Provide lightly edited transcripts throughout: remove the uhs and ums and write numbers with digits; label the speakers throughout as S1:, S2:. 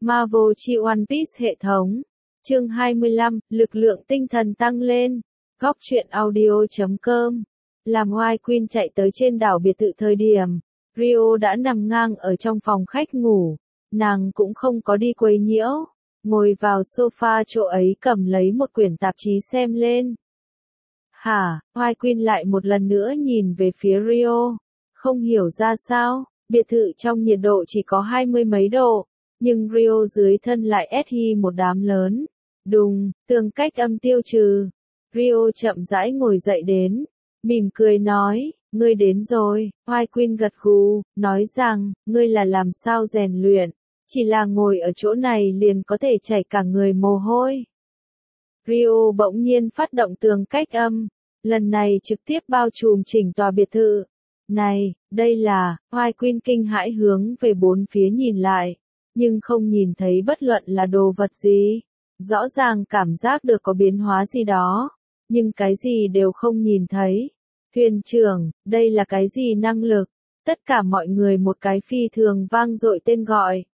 S1: Marvel chi One Piece hệ thống. Chương 25, lực lượng tinh thần tăng lên. Góc truyện audio.com. Làm White Queen chạy tới trên đảo biệt thự thời điểm, Rio đã nằm ngang ở trong phòng khách ngủ. Nàng cũng không có đi quấy nhiễu, ngồi vào sofa chỗ ấy cầm lấy một quyển tạp chí xem lên. Hả, White Queen lại một lần nữa nhìn về phía Rio, không hiểu ra sao, biệt thự trong nhiệt độ chỉ có 20 mấy độ, nhưng Rio dưới thân lại ét hi một đám lớn. Đùng, tường cách âm tiêu trừ. Rio chậm rãi ngồi dậy đến, mỉm cười nói, ngươi đến rồi. White Queen gật gù, nói rằng, ngươi là làm sao rèn luyện, chỉ là ngồi ở chỗ này liền có thể chảy cả người mồ hôi. Rio bỗng nhiên phát động tường cách âm, lần này trực tiếp bao trùm chỉnh tòa biệt thự. Này, đây là, White Queen kinh hãi hướng về bốn phía nhìn lại, nhưng không nhìn thấy bất luận là đồ vật gì. Rõ ràng cảm giác được có biến hóa gì đó, nhưng cái gì đều không nhìn thấy. Thuyền trưởng, đây là cái gì năng lực? Tất cả mọi người một cái phi thường vang dội tên gọi.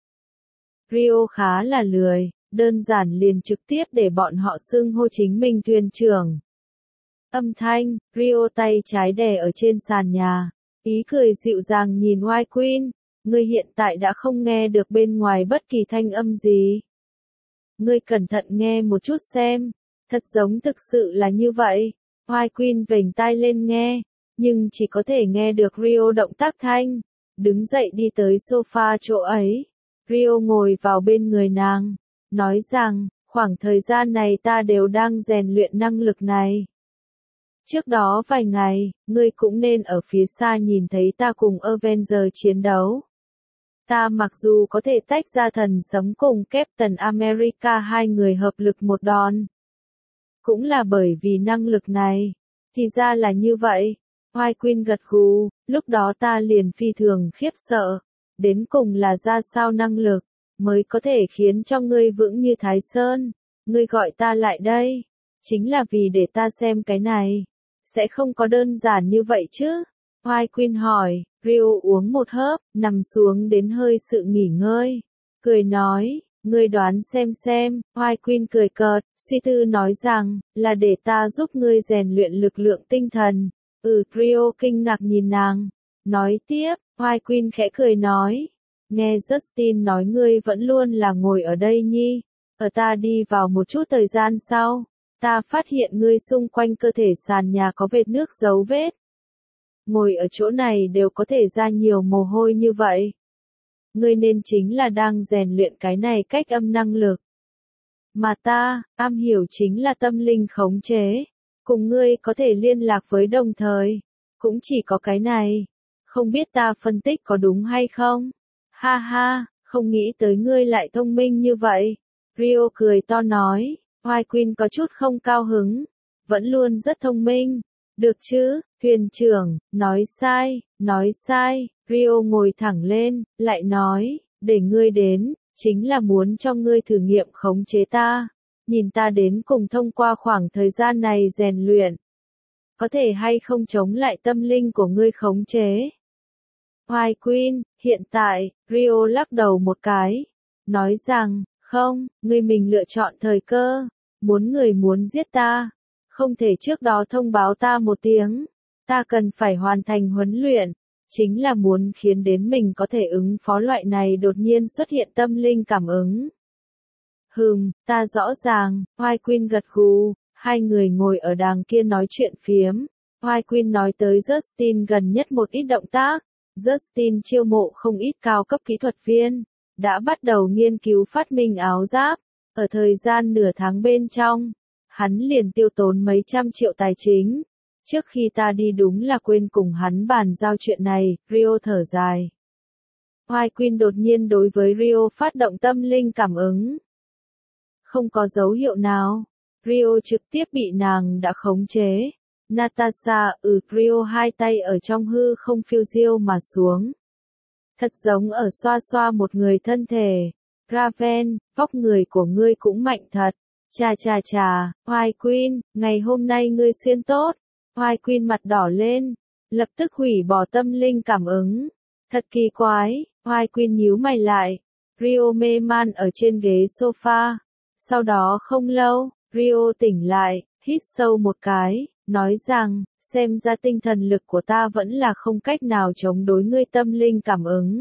S1: Rio khá là lười, đơn giản liền trực tiếp để bọn họ xưng hô chính mình thuyền trưởng. Âm thanh, Rio tay trái đè ở trên sàn nhà, ý cười dịu dàng nhìn White Queen, ngươi hiện tại đã không nghe được bên ngoài bất kỳ thanh âm gì. Ngươi cẩn thận nghe một chút xem, thật giống thực sự là như vậy. White Queen vểnh tai lên nghe, nhưng chỉ có thể nghe được Rio động tác thanh. Đứng dậy đi tới sofa chỗ ấy, Rio ngồi vào bên người nàng, nói rằng, khoảng thời gian này ta đều đang rèn luyện năng lực này. Trước đó vài ngày, ngươi cũng nên ở phía xa nhìn thấy ta cùng Avenger chiến đấu. Ta mặc dù có thể tách ra thần sống cùng Captain America hai người hợp lực một đòn. Cũng là bởi vì năng lực này. Thì ra là như vậy. White Queen gật gù, lúc đó ta liền phi thường khiếp sợ. Đến cùng là ra sao năng lực, mới có thể khiến cho ngươi vững như Thái Sơn. Ngươi gọi ta lại đây, chính là vì để ta xem cái này. Sẽ không có đơn giản như vậy chứ? White Queen hỏi. Rio uống một hớp, nằm xuống đến hơi sự nghỉ ngơi. Cười nói, ngươi đoán xem. White Queen cười cợt, suy tư nói rằng, là để ta giúp ngươi rèn luyện lực lượng tinh thần. Rio kinh ngạc nhìn nàng. Nói tiếp, White Queen khẽ cười nói. Nghe Justin nói ngươi vẫn luôn là ngồi ở đây nhi. Ở ta đi vào một chút thời gian sau, ta phát hiện ngươi xung quanh cơ thể sàn nhà có vệt nước dấu vết. Ngồi ở chỗ này đều có thể ra nhiều mồ hôi như vậy. Ngươi nên chính là đang rèn luyện cái này cách âm năng lực. Mà ta, am hiểu chính là tâm linh khống chế. Cùng ngươi có thể liên lạc với đồng thời. Cũng chỉ có cái này. Không biết ta phân tích có đúng hay không? Ha ha, không nghĩ tới ngươi lại thông minh như vậy. Rio cười to nói. White Queen có chút không cao hứng. Vẫn luôn rất thông minh. Được chứ, thuyền trưởng, nói sai. Rio ngồi thẳng lên, lại nói, để ngươi đến, chính là muốn cho ngươi thử nghiệm khống chế ta. Nhìn ta đến cùng thông qua khoảng thời gian này rèn luyện. Có thể hay không chống lại tâm linh của ngươi khống chế. White Queen, hiện tại, Rio lắc đầu một cái. Nói rằng, không, ngươi mình lựa chọn thời cơ. Người muốn giết ta. Không thể trước đó thông báo ta một tiếng. Ta cần phải hoàn thành huấn luyện. Chính là muốn khiến đến mình có thể ứng phó loại này đột nhiên xuất hiện tâm linh cảm ứng. Ta rõ ràng. White Queen gật gù. Hai người ngồi ở đàng kia nói chuyện phiếm. White Queen nói tới Justin gần nhất một ít động tác. Justin chiêu mộ không ít cao cấp kỹ thuật viên. Đã bắt đầu nghiên cứu phát minh áo giáp. Ở thời gian nửa tháng bên trong, hắn liền tiêu tốn mấy trăm triệu tài chính. Trước khi ta đi đúng là quên cùng hắn bàn giao chuyện này, Rio thở dài. White Queen đột nhiên đối với Rio phát động tâm linh cảm ứng. Không có dấu hiệu nào. Rio trực tiếp bị nàng đã khống chế. Natasha, Rio hai tay ở trong hư không phiêu diêu mà xuống. Thật giống ở xoa xoa một người thân thể. Raven, vóc người của ngươi cũng mạnh thật. Chà, White Queen, ngày hôm nay ngươi xuyên tốt. White Queen mặt đỏ lên, lập tức hủy bỏ tâm linh cảm ứng. Thật kỳ quái, White Queen nhíu mày lại. Rio mê man ở trên ghế sofa. Sau đó không lâu, Rio tỉnh lại, hít sâu một cái, nói rằng, xem ra tinh thần lực của ta vẫn là không cách nào chống đối ngươi tâm linh cảm ứng.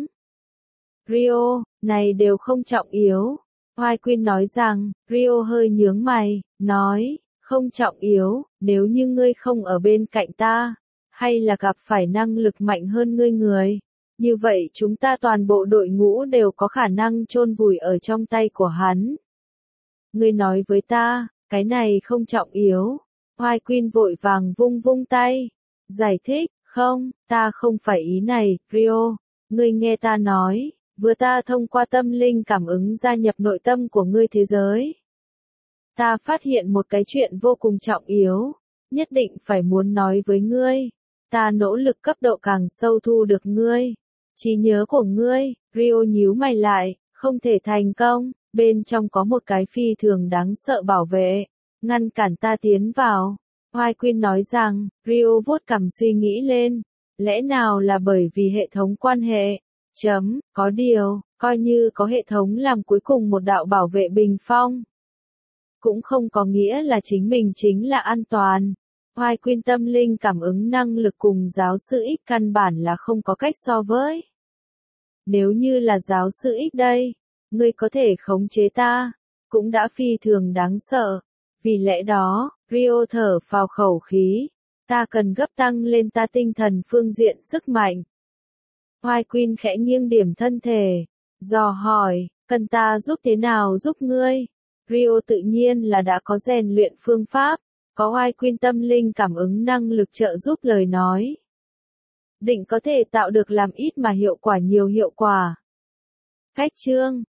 S1: Rio, này đều không trọng yếu. Hoài Quyên nói rằng, Rio hơi nhướng mày, nói, không trọng yếu, nếu như ngươi không ở bên cạnh ta, hay là gặp phải năng lực mạnh hơn ngươi người. Như vậy chúng ta toàn bộ đội ngũ đều có khả năng chôn vùi ở trong tay của hắn. Ngươi nói với ta, cái này không trọng yếu. Hoài Quyên vội vàng vung vung tay. Giải thích, không, ta không phải ý này, Rio. Ngươi nghe ta nói, vừa ta thông qua tâm linh cảm ứng gia nhập nội tâm của ngươi thế giới. Ta phát hiện một cái chuyện vô cùng trọng yếu, nhất định phải muốn nói với ngươi. Ta nỗ lực cấp độ càng sâu thu được ngươi. Trí nhớ của ngươi, Rio nhíu mày lại, không thể thành công, bên trong có một cái phi thường đáng sợ bảo vệ, ngăn cản ta tiến vào. Hoài Quyên nói rằng, Rio vuốt cằm suy nghĩ lên, lẽ nào là bởi vì hệ thống quan hệ? Có điều, coi như có hệ thống làm cuối cùng một đạo bảo vệ bình phong. Cũng không có nghĩa là chính mình chính là an toàn. Hoài Quyên tâm linh cảm ứng năng lực cùng giáo sư X căn bản là không có cách so với. Nếu như là giáo sư X đây, ngươi có thể khống chế ta, cũng đã phi thường đáng sợ. Vì lẽ đó, Rio thở phào khẩu khí, ta cần gấp tăng lên ta tinh thần phương diện sức mạnh. Hoài Quyên khẽ nghiêng điểm thân thể, dò hỏi, cần ta giúp thế nào giúp ngươi? Rio tự nhiên là đã có rèn luyện phương pháp, có Hoài Quyên tâm linh cảm ứng năng lực trợ giúp lời nói. Định có thể tạo được làm ít mà hiệu quả nhiều hiệu quả. Khách chương